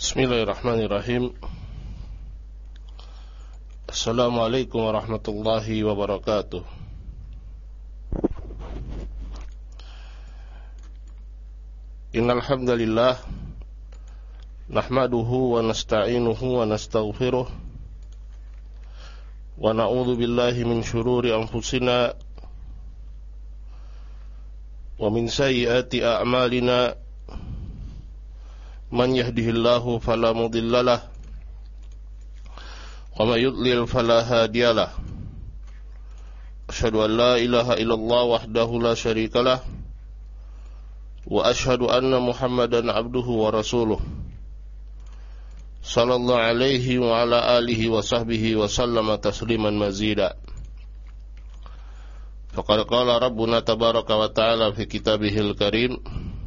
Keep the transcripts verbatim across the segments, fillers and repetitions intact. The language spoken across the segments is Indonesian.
Bismillahirrahmanirrahim. Assalamualaikum warahmatullahi wabarakatuh. Innal hamdalillah nahmaduhu wa nasta'inuhu wa nastaghfiruh wa na'udzu billahi min shururi anfusina wa min sayyiati a'malina. Man yahdihillahu fala mudhillalah wa may yudlil fala hadiyalah. Asyhadu an la ilaha illallah wahdahu la syarikalah wa asyhadu anna Muhammadan abduhu wa rasuluh. Sallallahu alaihi wa ala alihi wa sahbihi wa sallama tasliman mazida. Faqad qala rabbuna tabaraka wa ta'ala fi kitabihil karim,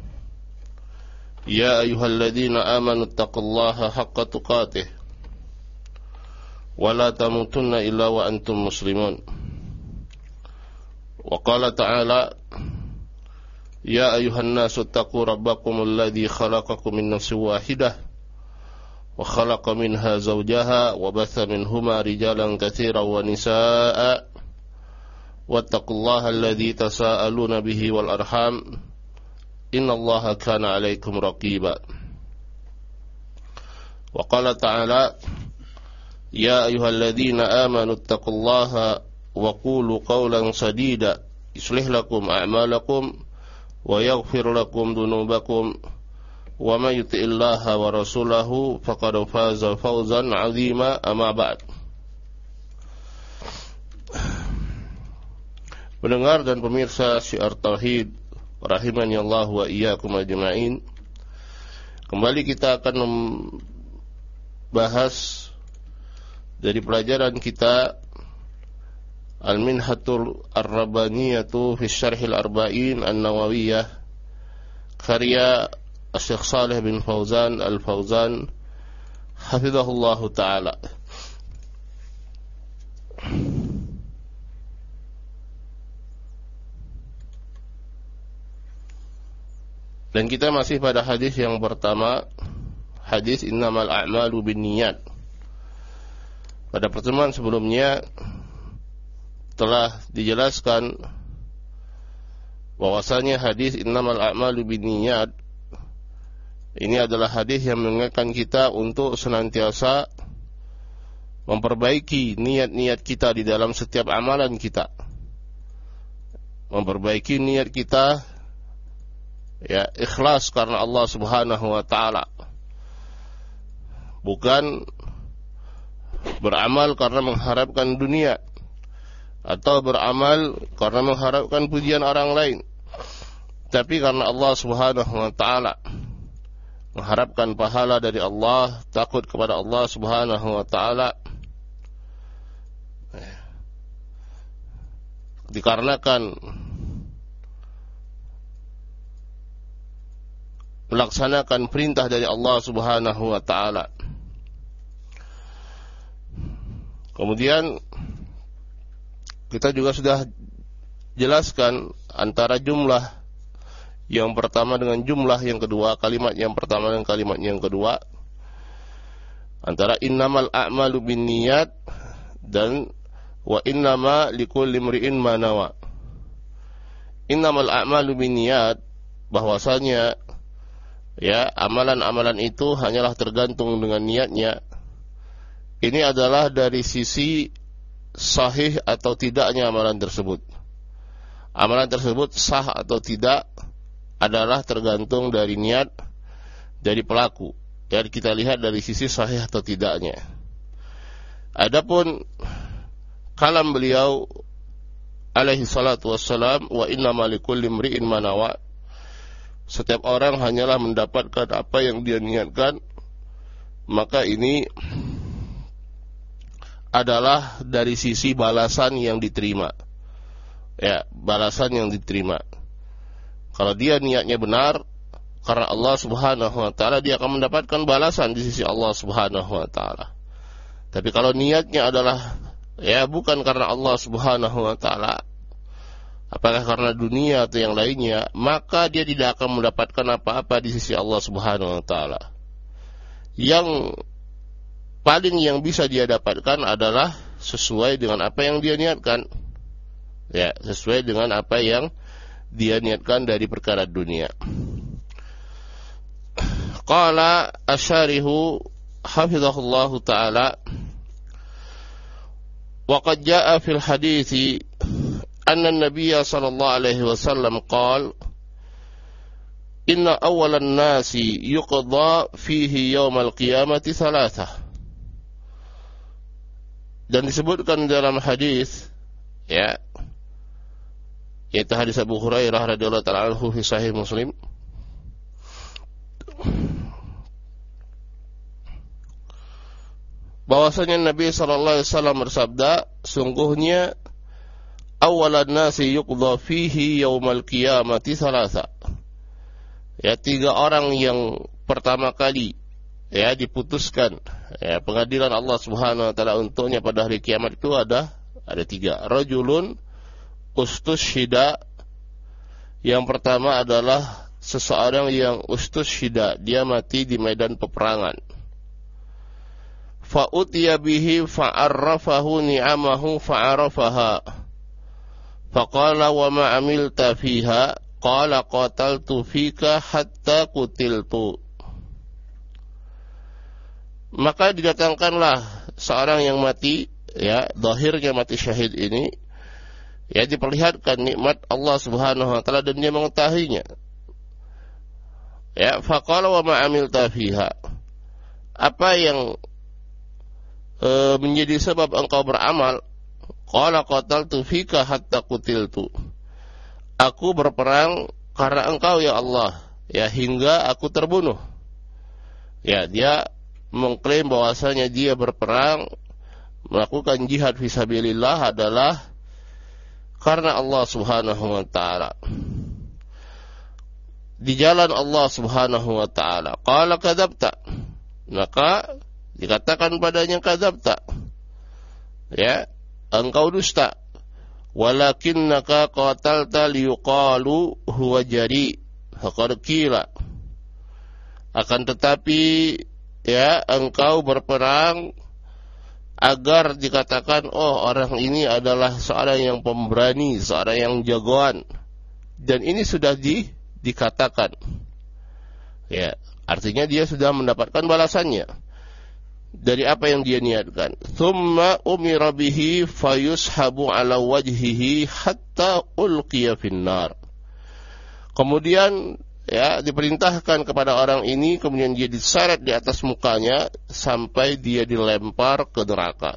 Ya ayyuhalladzina amanu taqullaha haqqa tuqatih wa la tamutunna illa wa antum muslimun. Wa qala ta'ala, Ya ayyuhan nasu taqu rabbakumul ladzi khalaqakum min nafsin wahidah wa khalaqa minha zawjaha wa batha minhuma rijalan katsiran wa nisaa'a wattaqullaha alladzi tasaaluna bihi wal arham innallaha kana 'alaikum raqiba. Wa qala ta'ala, Ya ayyuhalladzina amanu taqullaha wa qulu qawlan sadida yuslih lakum a'malakum wa yaghfir lakum dhunubakum wa may yuti'illaha wa rasulahu faqad faza fawzan 'azima. Amma ba'd. Pendengar dan pemirsa Syiar Tauhid rahimani Allah wa iyyakum ajma'in. Kembali kita akan membahas dari pelajaran kita Al-Minhatul Ar-Rabbaniyatu fi Syarhil Arba'in An-Nawawiyah karya Syekh Shalih bin Fauzan Al-Fauzan hafizahullahu ta'ala. Dan kita masih pada hadis yang pertama, hadis innamal a'malu binniyat. Pada pertemuan sebelumnya telah dijelaskan bahwasanya hadis innamal a'malu binniyat ini adalah hadis yang mengingatkan kita untuk senantiasa memperbaiki niat-niat kita di dalam setiap amalan kita. Memperbaiki niat kita, ya, ikhlas karena Allah Subhanahu wa ta'ala, bukan beramal karena mengharapkan dunia atau beramal karena mengharapkan pujian orang lain, tapi karena Allah Subhanahu wa ta'ala, mengharapkan pahala dari Allah, takut kepada Allah Subhanahu wa ta'ala, dikarenakan melaksanakan perintah dari Allah Subhanahu wa ta'ala. Kemudian kita juga sudah jelaskan antara jumlah yang pertama dengan jumlah yang kedua, kalimat yang pertama dan kalimat yang kedua, antara innamal a'malu binniyat dan wa innama likulli imri'in ma nawa. Innamal a'malu binniyat, bahwasanya, ya, amalan-amalan itu hanyalah tergantung dengan niatnya. Ini adalah dari sisi sahih atau tidaknya amalan tersebut. Amalan tersebut sah atau tidak adalah tergantung dari niat dari pelaku. Jadi kita lihat dari sisi sahih atau tidaknya. Adapun kalam beliau alaihi salatu wassalam, wa innama likulli imri'in ma nawa, setiap orang hanyalah mendapatkan apa yang dia niatkan, maka ini adalah dari sisi balasan yang diterima. Ya, balasan yang diterima. Kalau dia niatnya benar karena Allah Subhanahu wa ta'ala, dia akan mendapatkan balasan di sisi Allah Subhanahu wa ta'ala. Tapi kalau niatnya adalah, ya, bukan karena Allah Subhanahu wa ta'ala, apakah karena dunia atau yang lainnya, maka dia tidak akan mendapatkan apa-apa di sisi Allah Subhanahu wa ta'ala. yang paling yang bisa dia dapatkan adalah sesuai dengan apa yang dia niatkan. Ya, sesuai dengan apa yang dia niatkan dari perkara dunia. Qala asyarihu hafizahullahu ta'ala, wa qad jaa'a fil hadithi anna an-nabiyya sallallahu alaihi wasallam qala inna awwalan nasi yuqda fihi yaumal qiyamati thalathah. Dan disebutkan dalam hadis, ya, yaitu hadis Abu Hurairah radhiyallahu ta'ala anhu fi sahih Muslim, bahwasanya Nabi sallallahu alaihi wasallam bersabda, sungguhnya awalan nasi yuqda fihi yaumal qiyamati thalatha. Ya, tiga orang yang pertama kali ya diputuskan ya pengadilan Allah Subhanahu wa taala untuknya pada hari kiamat itu ada ada tiga. Rajulun ustushhida, yang pertama adalah seseorang yang ustushhida, dia mati di medan peperangan. Fa utiya bihi fa'arrafahu ni'amahu fa'arafaha. Faqala wa ma amilta fiha? Qala qataltu fika hatta kutiltu. Maka didatangkanlah seorang yang mati, ya, zahirnya mati syahid ini, ya, diperlihatkan nikmat Allah Subhanahu wa taala dan dia mengetahuinya. Ya, faqala wa ma amilta fiha? Apa yang e, menjadi sebab engkau beramal? Qala qataltu fika hatta kutiltu. Aku berperang karena engkau ya Allah, ya, hingga aku terbunuh. Ya, dia mengklaim bahwasanya dia berperang, melakukan jihad fisabilillah adalah karena Allah Subhanahu wa taala. Di jalan Allah Subhanahu wa taala. Qala kadzabta. Maka dikatakan padanya kadzabta. Ya, engkau dusta. Walakinnaka qatalta liyuqalu huwa jari. Faqad qila. Akan tetapi, ya, engkau berperang agar dikatakan, oh, orang ini adalah seorang yang pemberani, seorang yang jagoan. Dan ini sudah di, dikatakan. Ya, artinya dia sudah mendapatkan balasannya dari apa yang dia niatkan. Thumma umira bihi fayushabu ala wajhihi hatta ulqiya finnar. Kemudian, ya, diperintahkan kepada orang ini, kemudian dia diseret di atas mukanya sampai dia dilempar ke neraka.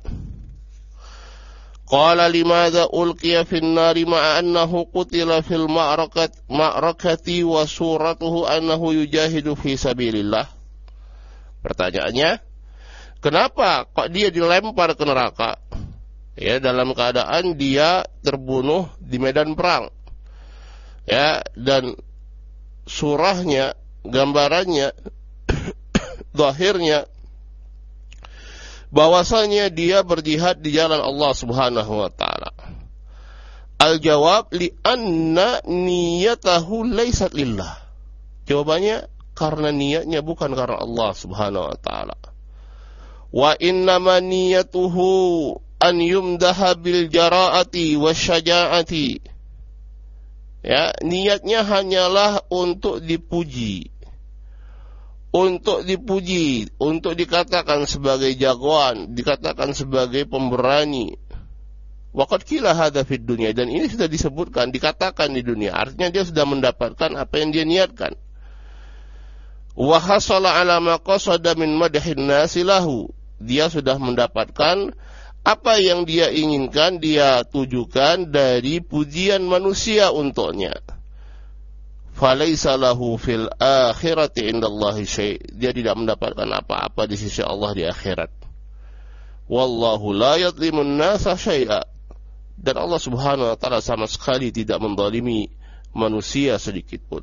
Qala limadza ulqiya finnari ma'a annahu qutila fil ma'rakat ma'rakati wa suratuhu annahu yujahidu fi sabilillah. Pertanyaannya, kenapa kok dia dilempar ke neraka? Ya, dalam keadaan dia terbunuh di medan perang. Ya, dan surahnya, gambarannya, zahirnya bahwasanya dia berjihad di jalan Allah Subhanahu wa taala. Al-jawab li anna niyatahu laysat lillah. Jawabannya karena niatnya bukan karena Allah Subhanahu wa taala. Wa innama niyatuhu an yumdaha bil jara'ati wasyaja'ati. Ya, niatnya hanyalah untuk dipuji. Untuk dipuji, untuk dikatakan sebagai jagoan, dikatakan sebagai pemberani. Waqad qila hadza fid dunya, dan ini sudah disebutkan, dikatakan di dunia. Artinya dia sudah mendapatkan apa yang dia niatkan. Wa hasala ala ma qasada min madhin nasi lahu. Dia sudah mendapatkan apa yang dia inginkan, dia tujukan dari pujian manusia untuknya. Falaisa lahu fil akhirati indallahi syai'. Dia tidak mendapatkan apa-apa di sisi Allah di akhirat. Wallahu la yadhlimun nasa syai'a. Dan Allah Subhanahu wa taala sama sekali tidak menzalimi manusia sedikit pun.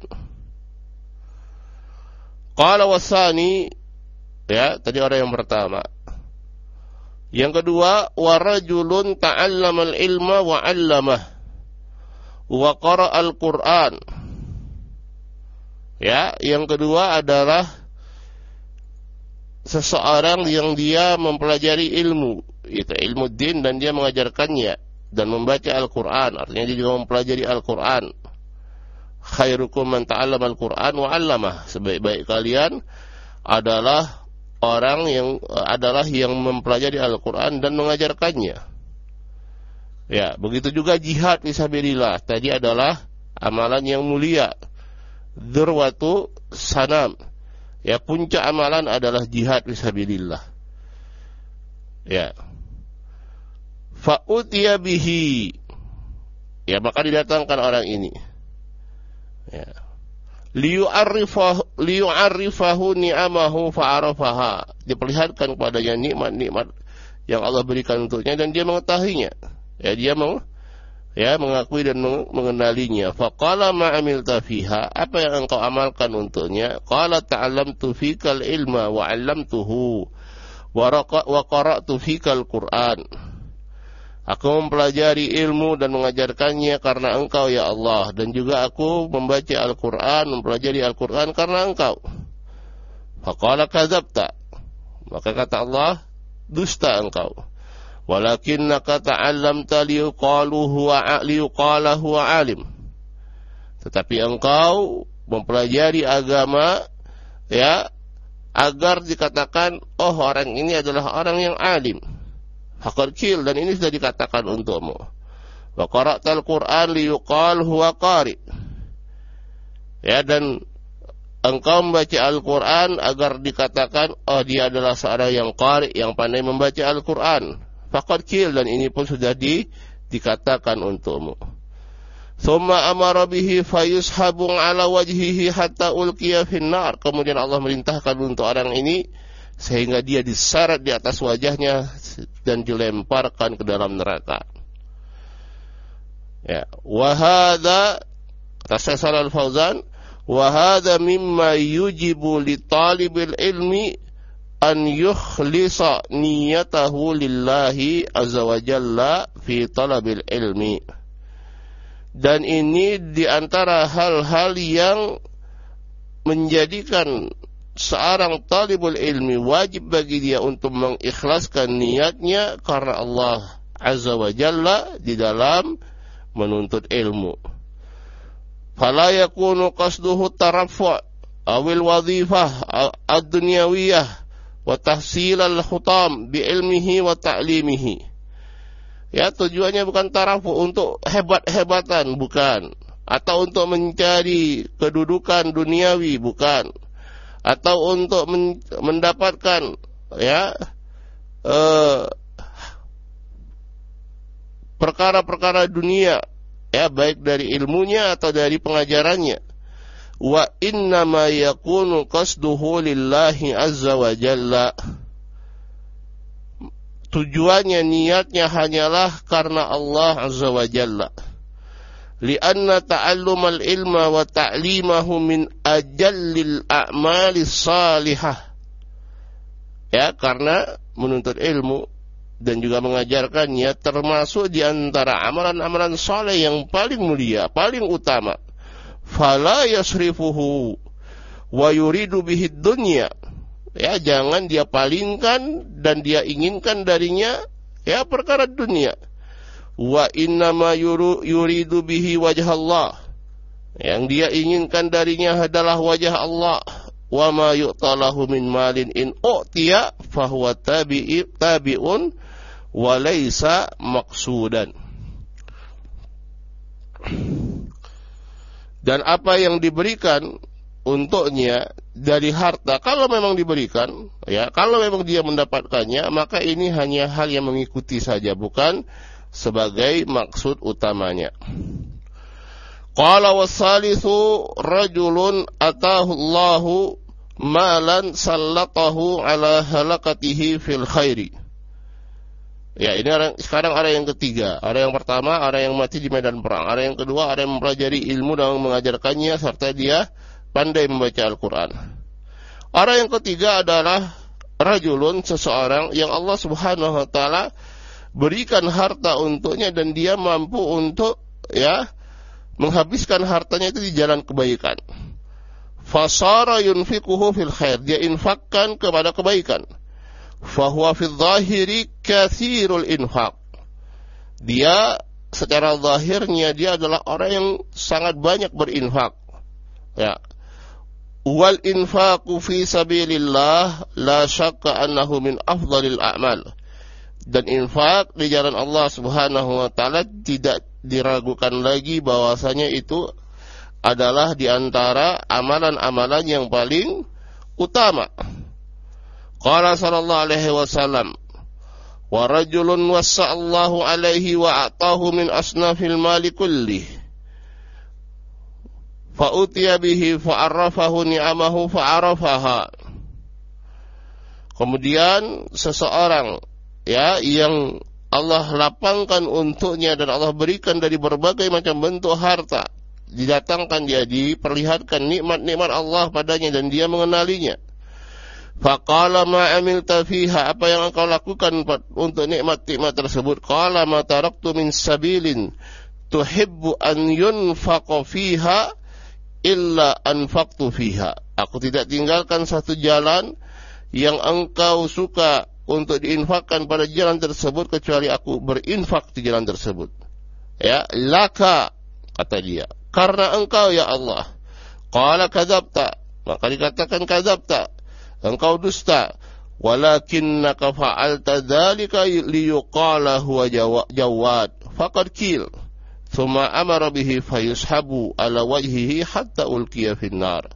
Qala wasani, ya, tadi orang yang pertama. Yang kedua, wa rajulun ta'allamal ilma wa 'allamah wa qara'al Qur'an. Ya, yang kedua adalah seseorang yang dia mempelajari ilmu, itu ilmu din, dan dia mengajarkannya dan membaca Al-Quran, artinya dia juga mempelajari Al-Quran. Khairukum man ta'allama Al-Quran wa 'allamah. Sebaik-baik kalian adalah orang yang adalah yang mempelajari Al-Quran dan mengajarkannya. Ya, begitu juga jihad fisabilillah. Tadi adalah amalan yang mulia. Dzurwatu sanam. Ya, puncak amalan adalah jihad fisabilillah. Ya. Fa'utiya bihi. Ya, maka didatangkan orang ini. Ya. Liyu'arrifahu liyu'arrifahu ni'amahu fa'arafaha. Diperlihatkan kepadanya nikmat-nikmat yang Allah berikan untuknya dan dia mengetahuinya. Ya, dia mau ya mengakui dan mengenalinya. Faqala ma 'amilta fiha, apa yang engkau amalkan untuknya? Qala ta'allamtu fikal ilma wa 'allamtuhu wa qara'tu fikal Qur'an. Aku mempelajari ilmu dan mengajarkannya karena engkau ya Allah, dan juga aku membaca Al-Qur'an, mempelajari Al-Qur'an karena engkau. Faqala kadzabta, maka kata Allah, dusta engkau. Walakinnaka ta'allamta liyuqalu huwa liyuqala huwa alim. Tetapi engkau mempelajari agama ya agar dikatakan, oh orang ini adalah orang yang alim. Faqad qil, dan ini sudah dikatakan untukmu. Wa qara'tal Qur'an liyuqal huwa qari. Ya, dan engkau membaca Al-Qur'an agar dikatakan, oh dia adalah seorang yang qari, yang pandai membaca Al-Qur'an. Faqad qil, dan ini pun sudah di, dikatakan untukmu. Thumma amara bihi fayushabun ala wajhihi hatta ulqiya finnar. Kemudian Allah merintahkan untuk orang ini sehingga dia diseret di atas wajahnya dan dilemparkan ke dalam neraka. Ya, wa hadza tasasal al-Fauzan, wa hadza mimma yujibu li talibil ilmi an yukhlisa niyatahu lillahi azza wa jalla fi talabil ilmi. Dan ini di antara hal-hal yang menjadikan seorang talibul ilmi wajib bagi dia untuk mengikhlaskan niatnya karena Allah azza wa jalla di dalam menuntut ilmu. Fala yakunu qasduhu taraffu' awil wadhifah ad-dunyawiyah wa tahsil al-khutam bi ilmihi wa ta'limihi. Ya, tujuannya bukan tarafu, untuk hebat-hebatan, bukan. Atau untuk mencari kedudukan duniawi, bukan. Atau untuk men mendapatkan ya perkara-perkara dunia, ya, baik dari ilmunya atau dari pengajarannya. Wa inna ma yakunu qasduhu lillahi azza wa jalla. Tujuannya, niatnya hanyalah karena Allah azza wa jalla. Lianna ta'allumal ilma wa ta'limahu min ajallil a'malis salihah. Ya, karena menuntut ilmu dan juga mengajarkannya termasuk di antara amalan-amalan saleh yang paling mulia, paling utama. Fala yasrifuhu wa yuridu bihi dunya. Ya, jangan dia palingkan dan dia inginkan darinya ya perkara dunia. Wa innama yuridu bihi wajah Allah. Yang dia inginkan darinya adalah wajah Allah. Wa ma yu'talahu min malin in u'tiya fahuwa tabi'i tabi'un wa laysa maqsudan. Dan apa yang diberikan untuknya dari harta, kalau memang diberikan, ya, kalau memang dia mendapatkannya, maka ini hanya hal yang mengikuti saja, bukan sebagai maksud utamanya. Qala wasalithu rajulun atahu Allahu malan sallatahu ala halakatihi fil khairi. Ya, ini orang, sekarang ada yang ketiga. Ada yang pertama, ada yang mati di medan perang. Ada yang kedua, ada yang mempelajari ilmu dan mengajarkannya serta dia pandai membaca Al-Quran. Ada yang ketiga adalah rajulun, seseorang yang Allah Subhanahu wa taala berikan harta untuknya dan dia mampu untuk ya menghabiskan hartanya itu di jalan kebaikan. fasara yunfiquhu fil khair, dia infakkan kepada kebaikan. Fahuwa fil zahiri kathirul infaq, dia secara zahirnya dia adalah orang yang sangat banyak berinfak. Ya. Wal infaqu fi sabilillah la syakka annahu min afdhalil a'mal. Dan infak di jalan Allah Subhanahu wa taala tidak diragukan lagi bahwasanya itu adalah di antara amalan-amalan yang paling utama. Qala sallallahu alaihi wasallam, wa rajulun wassa'allahu alaihi wa a'tahu min asnafil mali kullih, fa utiya bihi fa arrafahu ni'amahu fa arafaha. Kemudian seseorang, ya, yang Allah lapangkan untuknya dan Allah berikan dari berbagai macam bentuk harta, didatangkan dia, diperlihatkan nikmat-nikmat Allah padanya dan dia mengenalinya. Faqala ma amilta fiha, apa yang engkau lakukan untuk nikmat-nikmat tersebut? Qala ma taraktu min sabilin tuhibbu an yunfaqa fiha illa anfaqtu fiha. Aku tidak tinggalkan satu jalan yang engkau suka untuk diinfakkan pada jalan tersebut kecuali aku berinfak di jalan tersebut. Ya, laka, kata dia, karena engkau ya Allah. Qala kadzabta, maka dikatakan kadzabta, engkau dusta. Walakinnaka fa'alta dzalika liyuqala huwa jawad faqad qil thumma amara bihi fayushabu ala wajhihi hatta ulqiya finnar.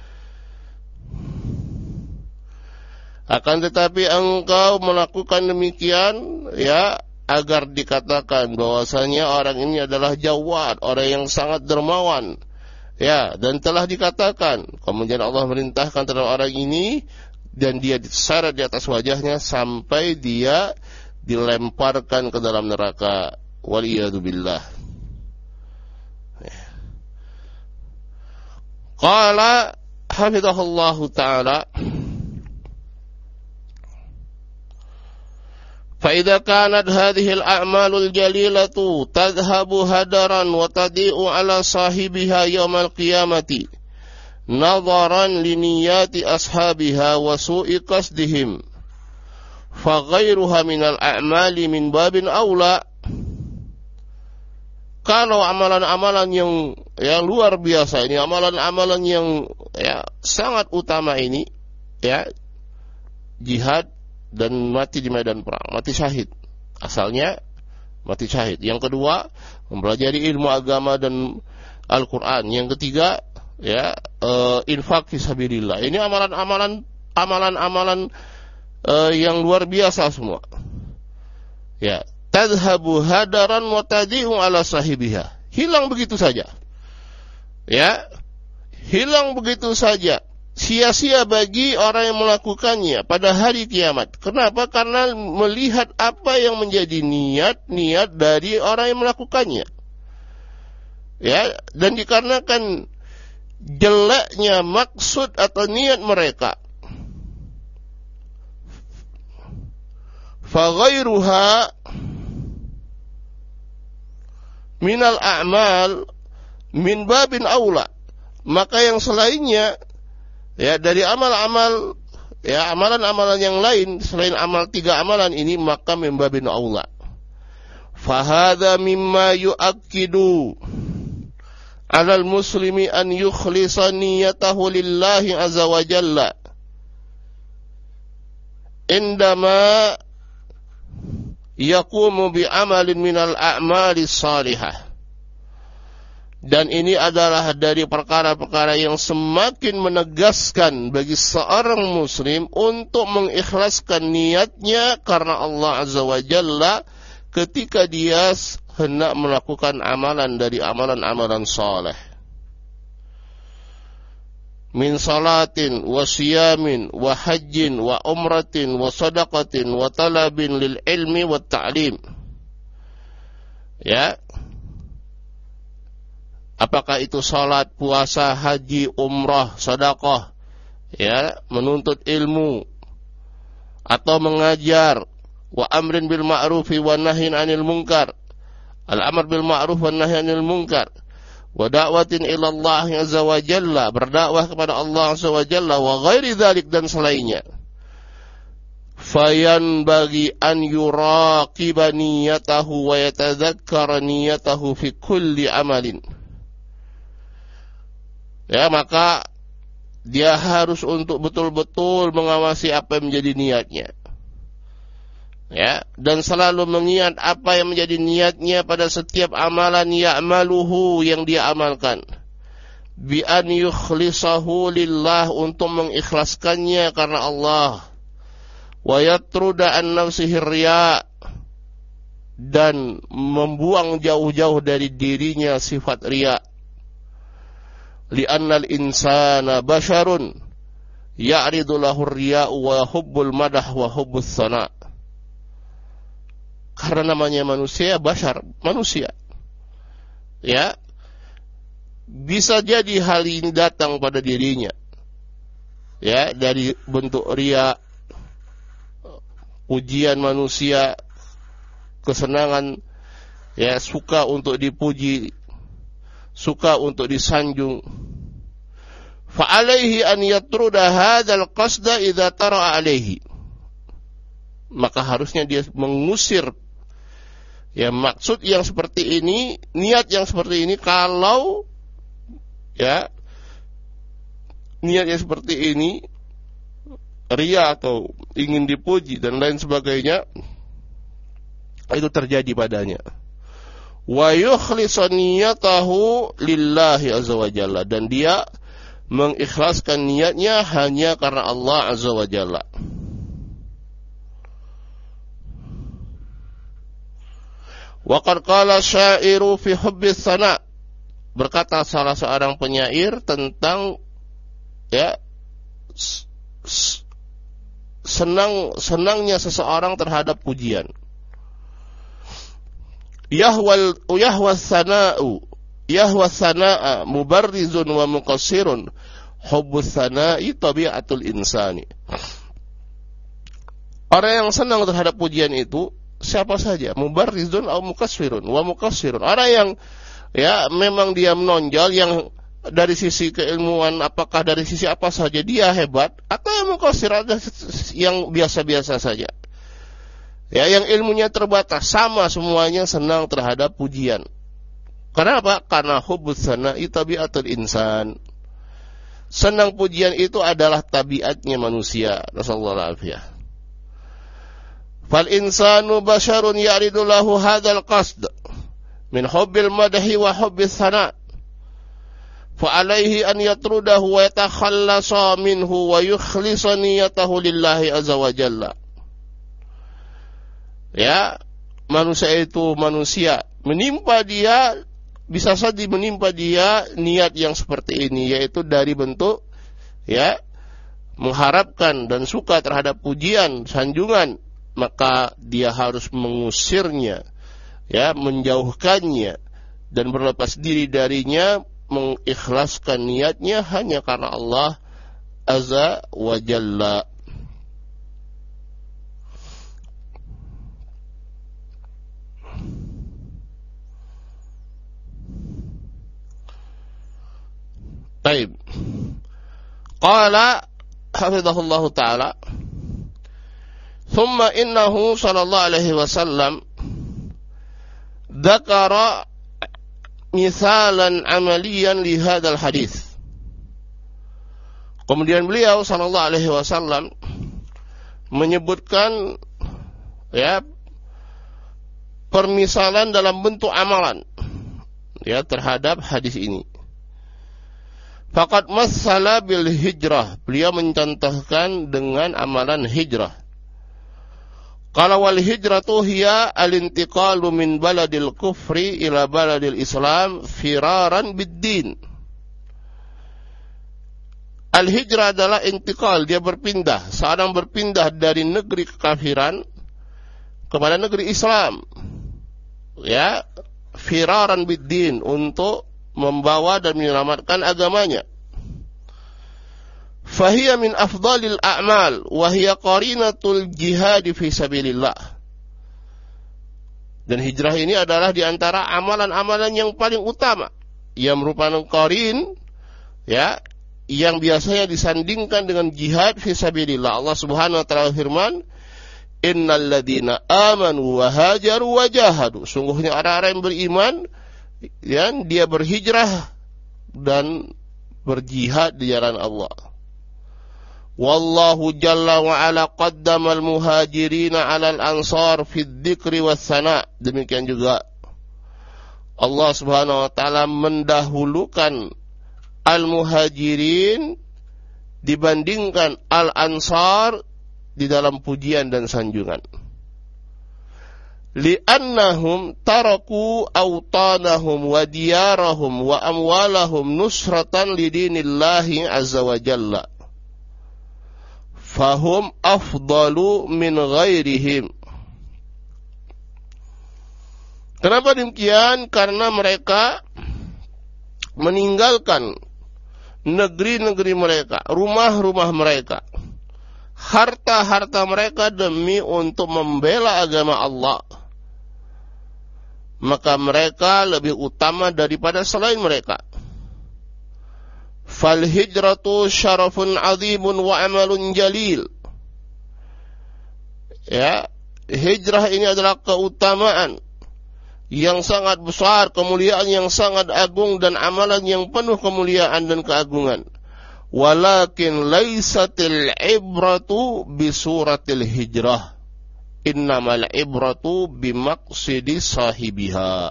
Akan tetapi engkau melakukan demikian, ya, agar dikatakan bahwasanya orang ini adalah jawad, orang yang sangat dermawan, ya, dan telah dikatakan. Kemudian Allah merintahkan terhadap orang ini dan dia diseret di atas wajahnya sampai dia dilemparkan ke dalam neraka. Waliyadzubillah. Qala hafizahullahu ta'ala, فإذا كانت هذه الأعمال الجليلة تذهب هدرا وتضيء على صاحبها يوم القيامة نظرا لنيات أصحابها وسوء قصدهم فغيرها من الأعمال من باب أولى. Kalau amalan-amalan yang yang luar biasa ini, amalan-amalan yang, ya, sangat utama ini, ya, jihad dan mati di medan perang, mati syahid. Asalnya mati syahid. Yang kedua, mempelajari ilmu agama dan Al-Quran. Yang ketiga, ya, uh, infak fisabilillah. Ini amalan-amalan amalan-amalan uh, yang luar biasa semua. Ya, tadhhabu hadaran wa tadi'u ala sahibiha. Hilang begitu saja. Ya, hilang begitu saja. Sia-sia bagi orang yang melakukannya pada hari kiamat. Kenapa? Karena melihat apa yang menjadi niat-niat dari orang yang melakukannya. Ya, dan dikarenakan jeleknya maksud atau niat mereka. Fa ghairuha minal a'mal min babin aula. Maka yang selainnya, ya, dari amal-amal, ya, amalan-amalan yang lain selain amal tiga amalan ini, maka min babin aula. Fahadha mimma yu'akkidu 'alal muslimi an yukhlisa niyatahu lillahi azza wa jalla indama yaqumu bi amalin minal a'mali salihah. Dan ini adalah dari perkara-perkara yang semakin menegaskan bagi seorang muslim untuk mengikhlaskan niatnya karena Allah Azza wa Jalla ketika dia hendak melakukan amalan dari amalan-amalan saleh. Min salatin wa siyamin wa hajjin wa umratin wa sadaqatin wa talabin lil ilmi wa ta'lim. Ya. Apakah itu salat, puasa, haji, umrah, sedekah, ya, menuntut ilmu atau mengajar, wa amrin bil ma'rufi wa nahyin 'anil munkar. Al-amr bil ma'ruf wa nahy 'anil munkar wa da'watin ila Allah azza wa jalla, berdakwah kepada Allah azza wa jalla, wa ghairi dzalik, dan selainnya. Fayan bagi an yuraqiba niyatahu wa yatadzakkara niyatahu fi kulli amalin. Ya, maka dia harus untuk betul-betul mengawasi apa yang menjadi niatnya. Ya, dan selalu mengingat apa yang menjadi niatnya pada setiap amalan ya'maluhu yang dia amalkan. Bi an yukhlisahu lillah, untuk mengikhlaskannya karena Allah. Wa yatruda an nafsihi riya, dan membuang jauh-jauh dari dirinya sifat riya. Li'annal insana basharun ya'ridu lahu riya wa hubbul madah wa hubbus sana. Karena namanya manusia, bashar, manusia. Ya, bisa jadi hal ini datang pada dirinya. Ya, dari bentuk riya, pujian manusia, kesenangan, ya, suka untuk dipuji, suka untuk disanjung. Fa'alaihi an yatruda hadzal qasda idza tara alaihi. Maka harusnya dia mengusir, ya, maksud yang seperti ini, niat yang seperti ini, kalau, ya, niat yang seperti ini, riya atau ingin dipuji dan lain sebagainya, itu terjadi padanya. Wa yukhlisu niyatahu lillahi azza wa jalla, dan dia mengikhlaskan niatnya hanya karena Allah azza wa jalla. Wa qad qala syairu fi hubbis sana, berkata salah seorang penyair tentang, ya, senang senangnya seseorang terhadap pujian. Yahwal yahwas sana'u yahwas sana'a mubarrizun wa muqassirun, hubbus sana'i tabi'atul insani. Orang yang senang terhadap pujian itu siapa saja, mubarrizun atau mukassirun wa mukassirun. Orang yang, ya, memang dia menonjol, yang dari sisi keilmuan, apakah dari sisi apa saja dia hebat, atau yang mukassir, ada yang biasa-biasa saja. Ya, yang ilmunya terbatas, sama semuanya senang terhadap pujian. Kenapa? Karena hubbus sana'i tabi'atul insan. Senang pujian itu adalah tabiatnya manusia. Nasallallahu alaihi. Fal insanu basharun ya'ridu lahu hadzal qasd min hubbil madhi wa hubbis sana. Fa alaihi an yatrudahu wa yatakhallasa minhu wa yukhlisa niyatahu lillahi azza wa jalla. Ya, manusia itu manusia, menimpa dia, bisa saja menimpa dia niat yang seperti ini, yaitu dari bentuk, ya, mengharapkan dan suka terhadap pujian, sanjungan, maka dia harus mengusirnya, ya, menjauhkannya, dan berlepas diri darinya, mengikhlaskan niatnya hanya karena Allah azza wa jalla. Baik. Qala hafizahullahu ta'ala, thumma innahu sallallahu alaihi wasallam dzakara misalan amaliyan li hadzal hadis. Kemudian beliau sallallahu alaihi wasallam menyebutkan, ya, permisalan dalam bentuk amalan, ya, terhadap hadis ini. Faqad massala bil hijrah, beliau mencontohkan dengan amalan hijrah. Qala wal hijratu hiya al-intiqalu min baladil kufri ila baladil islam firaran bid-din. Al-hijrah adalah intiqal, dia berpindah, seorang berpindah dari negeri kekafiran kepada negeri Islam. Ya, firaran bid-din, untuk membawa dan menyelamatkan agamanya. Fahiya min afdalil a'mal wa hiya qarinatul jihad fi sabilillah. Dan hijrah ini adalah di antara amalan-amalan yang paling utama, yang merupakan qarin, ya, yang biasanya disandingkan dengan jihad fisabilillah. Allah Subhanahu wa taala firman, "Innal ladzina amanu wa hajaru wa jahadu." Sungguhnya orang-orang yang beriman, ya, dia berhijrah dan berjihad di jalan Allah. Wallahu jalla wa ala qaddama al-muhajirina 'ala al-ansar fi dzikri was-sana. Demikian juga Allah Subhanahu wa taala mendahulukan al-muhajirin dibandingkan al-ansar di dalam pujian dan sanjungan. Li'annahum taraku awtanahum wa diyarahum wa amwalahum nusratan lidinillahi azza wa jalla. Fahum afdalu min ghairihim. Kenapa demikian? Karena mereka meninggalkan negeri-negeri mereka, rumah-rumah mereka, harta-harta mereka demi untuk membela agama Allah. Maka mereka lebih utama daripada selain mereka. Fal hijratu syarafun azimun wa amalun jalil. Ya, hijrah ini adalah keutamaan yang sangat besar, kemuliaan yang sangat agung dan amalan yang penuh kemuliaan dan keagungan. Walakin laisatil ibratu bisuratil hijrah. Innamal ibratu bimaqsidi sahibiha.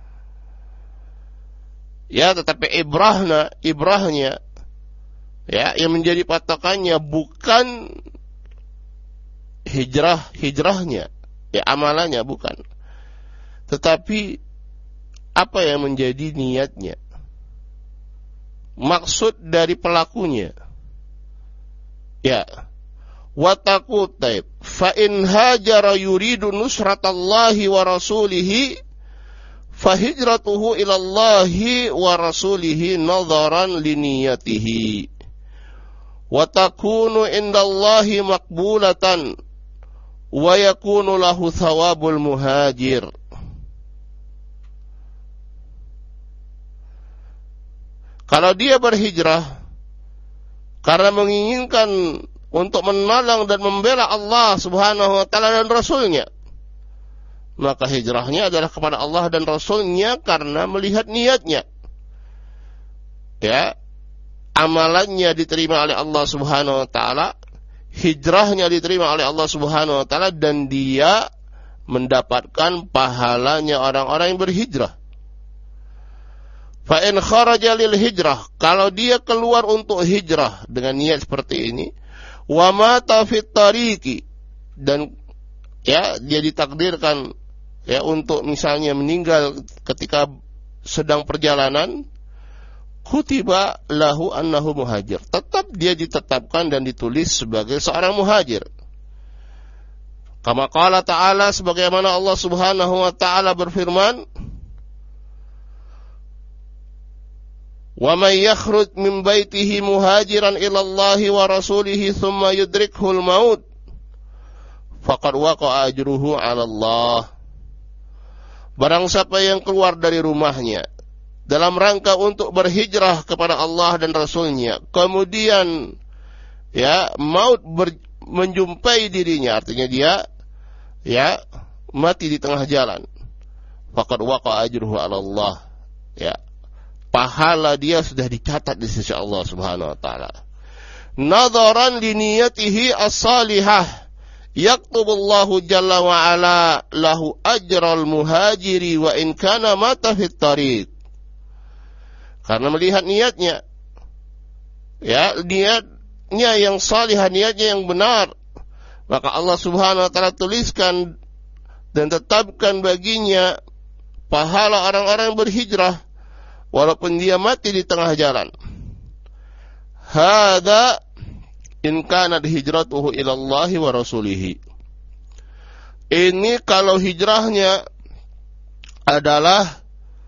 Ya, tetapi ibrahna, ibrahnya, ya, yang menjadi patokannya bukan hijrah, hijrahnya, ya, amalannya bukan. Tetapi apa yang menjadi niatnya, maksud dari pelakunya. Ya, watakut taib. Fa in hajara yuridu nusratallahi wa rasulihi fa hijratuhu ilallahi wa rasulihi nadharan liniyatihi. Wa takunu indallahi maqbulatan wa yakunu lahu thawabul muhajir. Kalau dia berhijrah karena menginginkan untuk menolong dan membela Allah Subhanahu wa taala dan Rasulnya, maka hijrahnya adalah kepada Allah dan Rasulnya karena melihat niatnya. Ya, amalannya diterima oleh Allah Subhanahu wa taala, hijrahnya diterima oleh Allah Subhanahu wa taala, dan dia mendapatkan pahalanya orang-orang yang berhijrah. Fa in kharaja lil hijrah, kalau dia keluar untuk hijrah dengan niat seperti ini, wa mata fit tariqi, dan ya, dia ditakdirkan, ya, untuk misalnya meninggal ketika sedang perjalanan, kutiba lahu annahu muhajir, tetap dia ditetapkan dan ditulis sebagai seorang muhajir. Kama qala ta'ala, sebagaimana Allah Subhanahu wa taala berfirman, wa may yakhruj min baitihi muhajiran ila Allahi wa rasulihi thumma yudrikhul maut faqad waqa'a ajruhu 'ala Allah. Barang siapa yang keluar dari rumahnya dalam rangka untuk berhijrah kepada Allah dan Rasulnya, kemudian, ya, maut ber, menjumpai dirinya, artinya dia, ya, mati di tengah jalan, faqad waqa'a ajruhu 'ala Allah, ya, pahala dia sudah dicatat di sisi Allah Subhanahu wa taala. Nadharan li niyatihi as-salihah yaktubullahu jalla wa ala lahu ajral muhajiri wa in kana mata fit tariq. Karena melihat niatnya, ya, niatnya yang salihah, niatnya yang benar, maka Allah Subhanahu wa taala tuliskan dan tetapkan baginya pahala orang-orang yang berhijrah walaupun dia mati di tengah jalan. Hada in kanat hijratuhu ila Allahi wa rasulihi. Ini kalau hijrahnya adalah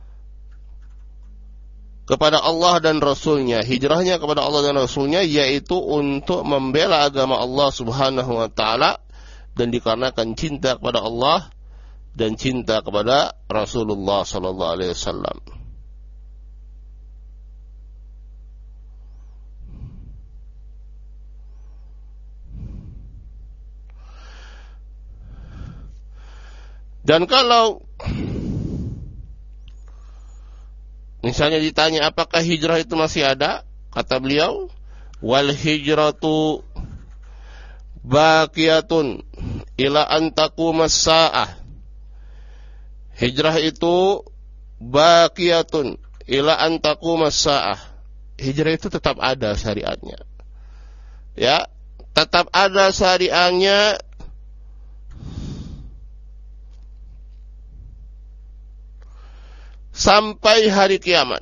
kepada Allah dan Rasulnya. Hijrahnya kepada Allah dan Rasulnya yaitu untuk membela agama Allah Subhanahu wa ta'ala, dan dikarenakan cinta kepada Allah dan cinta kepada Rasulullah sallallahu alaihi wasallam. Dan kalau misalnya ditanya apakah hijrah itu masih ada, kata beliau, wal hijratu baqiyatun ila an taqumas saah. Hijrah itu baqiyatun ila an taqumas saah. Hijrah itu tetap ada syariatnya. Ya, tetap ada syariatnya sampai hari kiamat.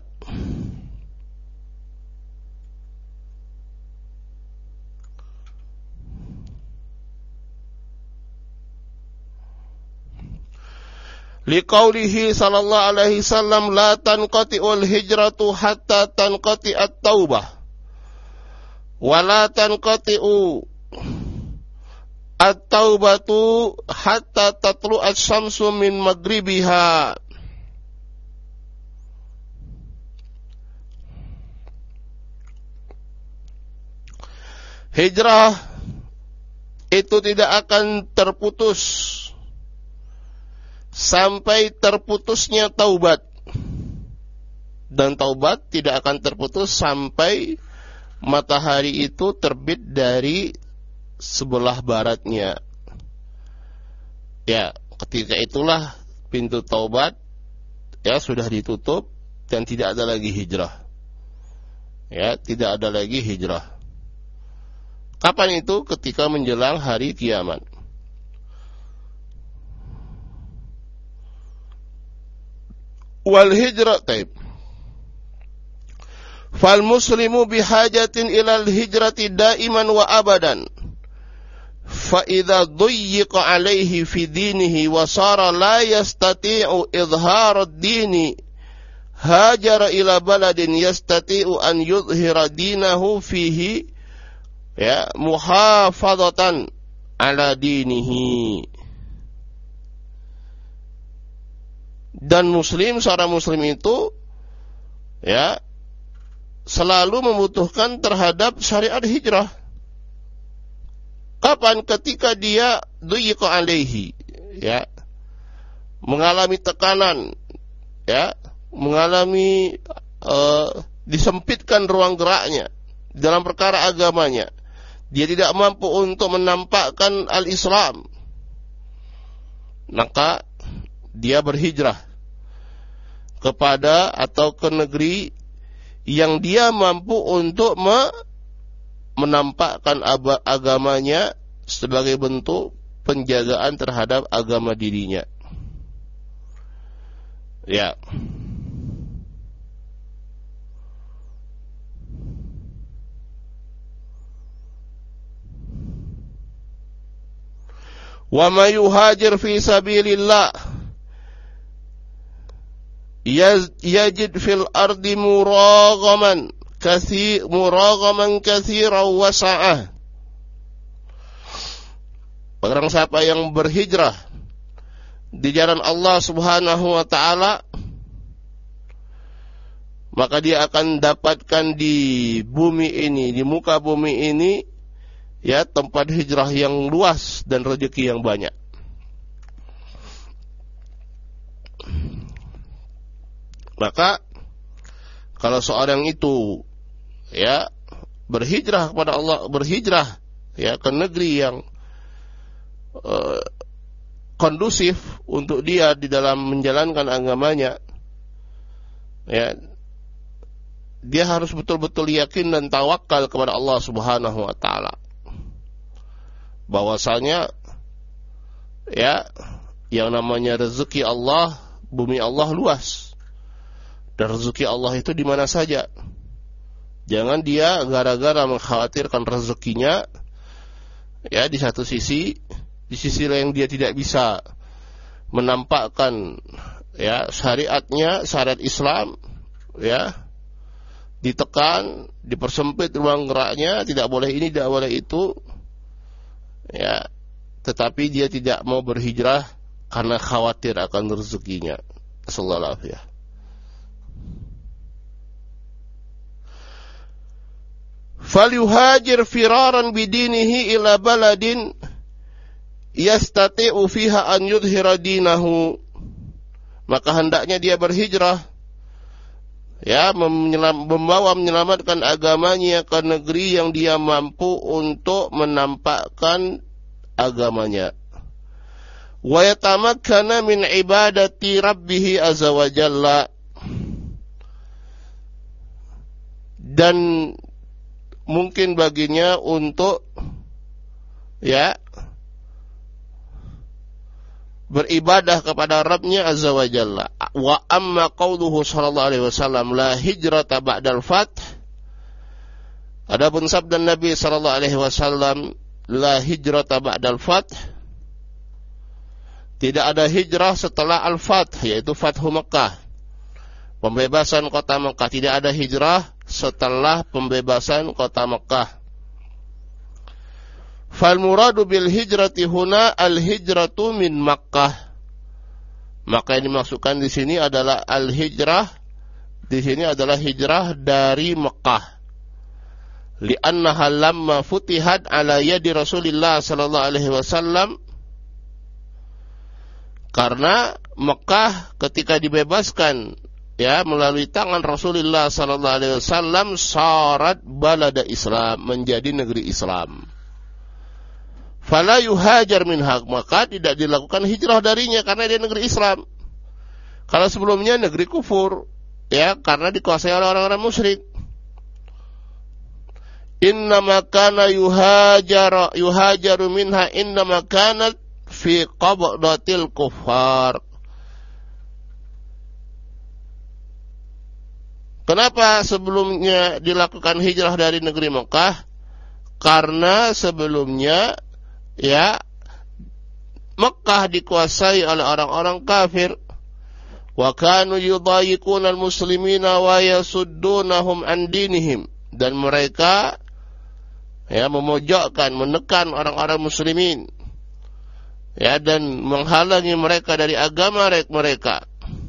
Liqaulihi sallallahu alaihi wasallam la tanqati'ul hijratu hatta tanqati'at taubah wa la tanqati'u at-taubatu hatta tatlu'at syamsu min maghribiha. Hijrah itu tidak akan terputus sampai terputusnya taubat, dan taubat tidak akan terputus sampai matahari itu terbit dari sebelah baratnya. Ya, ketika itulah pintu taubat ya sudah ditutup dan tidak ada lagi hijrah. Ya, tidak ada lagi hijrah. Kapan itu? Ketika menjelang hari kiamat. Wal hijrah taib. Fal muslimu bihajatin ilal hijrati daiman wa abadan. Fa idza duyyiqa alaihi fi dinihi wa sara la yastati'u idhar ad-dini hajara ila baladin yastati'u an yudhhira dinahu fihi ya muhafadatan ala dinihi. Dan muslim, seorang muslim itu ya selalu membutuhkan terhadap syariat hijrah. Kapan? Ketika dia duyyiqa alaihi, ya, mengalami tekanan, ya, mengalami uh, disempitkan ruang geraknya dalam perkara agamanya. Dia tidak mampu untuk menampakkan al-Islam, maka dia berhijrah kepada atau ke negeri yang dia mampu untuk me menampakkan agamanya sebagai bentuk penjagaan terhadap agama dirinya. Ya. Wa may yuhajir fi sabilillah yajid fil ardi muraghaman katsir muraghaman katsiran wa sa'ah. Barang siapa yang berhijrah di jalan Allah Subhanahu wa taala, maka dia akan dapatkan di bumi ini, di muka bumi ini, ya, tempat hijrah yang luas dan rezeki yang banyak. Maka kalau seorang itu ya berhijrah kepada Allah, berhijrah ya ke negeri yang uh, kondusif untuk dia di dalam menjalankan agamanya, ya, dia harus betul-betul yakin dan tawakal kepada Allah Subhanahu wa taala bahwasanya ya yang namanya rezeki Allah, bumi Allah luas. Dan rezeki Allah itu di mana saja. Jangan dia gara-gara mengkhawatirkan rezekinya ya di satu sisi, di sisi lain dia tidak bisa menampakkan ya syariatnya, syariat Islam, ya, ditekan, dipersempit ruang geraknya, tidak boleh ini, tidak boleh itu, ya, tetapi dia tidak mau berhijrah karena khawatir akan rezekinya. Sallallahu alaihi wasallam. Falyuhajir firaran bidinihi ila baladin yastati'u fiha an yudhira dinahu, maka hendaknya dia berhijrah, ya, menyelam, membawa menyelamatkan agamanya ke negeri yang dia mampu untuk menampakkan agamanya. Wa yatamakkana min ibadati rabbih azza wa jalla, dan mungkin baginya untuk, ya, beribadah kepada Rabbnya azza wa jalla. Wa amma qauluhu sallallahu alaihi wasallam la hijrata ba'dal fath, adapun sabda Nabi sallallahu alaihi wasallam la hijrata ba'dal fath, tidak ada hijrah setelah al-fath, yaitu Fathu Mekah, pembebasan kota Mekah. Tidak ada hijrah setelah pembebasan kota Mekah. Fal muradu bil hijrati huna al hijratu min Makkah, maka yang dimaksudkan di sini adalah al hijrah, di sini adalah hijrah dari Mekah. Li'annaha lamma futihat ala yadi Rasulillah sallallahu alaihi wasallam, karena Mekah ketika dibebaskan, ya, melalui tangan Rasulullah sallallahu alaihi wasallam, sarat balada Islam, menjadi negeri Islam. Fala yuhajar minha, maka tidak dilakukan hijrah darinya karena dia negeri Islam. Kalau sebelumnya negeri kufur, ya, karena dikuasai oleh orang-orang musyrik. Innama kana yuhajar yuhajaru minha innama kanat fi qabdatil kuffar. Kenapa sebelumnya dilakukan hijrah dari negeri Mekah? Karena sebelumnya, ya, Mekah dikuasai oleh orang-orang kafir. Wa kanu yudayiquna al-muslimina wa yasuddunahum an dinihim, dan mereka, ya, memojokkan, menekan orang-orang muslimin, ya, dan menghalangi mereka dari agama mereka.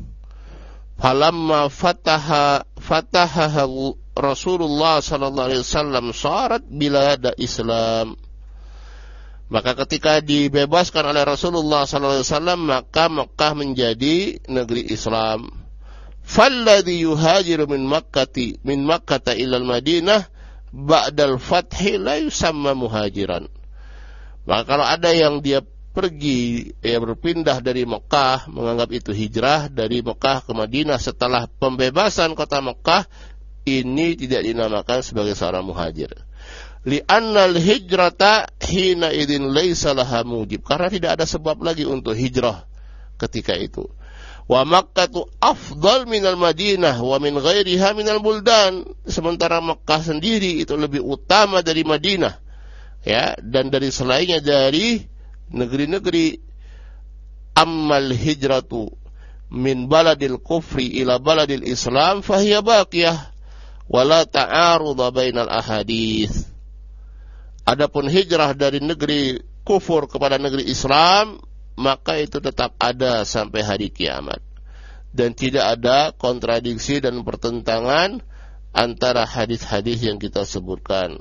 Falamma fataha fataha Rasulullah sallallahu alaihi wasallam sarat bilada Islam, maka ketika dibebaskan oleh Rasulullah sallallahu alaihi wasallam, maka Mekah menjadi negeri Islam. Falladhi yuhajiru min Makkati min Makkata ila al-Madinah ba'dal fathi la yusamma muhajiran. Maka kalau ada yang dia pergi, ya, berpindah dari Mekah, menganggap itu hijrah dari Mekah ke Madinah setelah pembebasan kota Mekah, ini tidak dinamakan sebagai seorang muhajir. Li'annal hijrata hina idin laisa laha mujib, karena tidak ada sebab lagi untuk hijrah ketika itu. Wa Makkatu afdal minal Madinah wa min ghairiha minal buldan, sementara Mekah sendiri itu lebih utama dari Madinah, ya, dan dari selainnya dari negeri-negeri. Ammal hijratu min baladil kufri ila baladil Islam fahiya baqiyah wala ta'arudha bainal ahadits. Adapun hijrah dari negeri kufur kepada negeri Islam, maka itu tetap ada sampai hari kiamat, dan tidak ada kontradiksi dan pertentangan antara hadis-hadis yang kita sebutkan.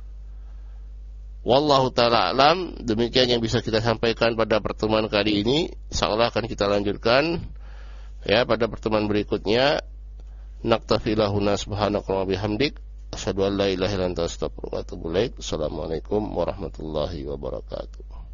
Wallahu ta'ala alam. Demikian yang bisa kita sampaikan pada pertemuan kali ini. Insyaallah akan kita lanjutkan, ya, pada pertemuan berikutnya. Naktafilahuna subhanakallahumma bihamdik asyhadu an la ilaha illa anta astaghfiruka wa atubu ilaik. Assalamualaikum warahmatullahi wabarakatuh.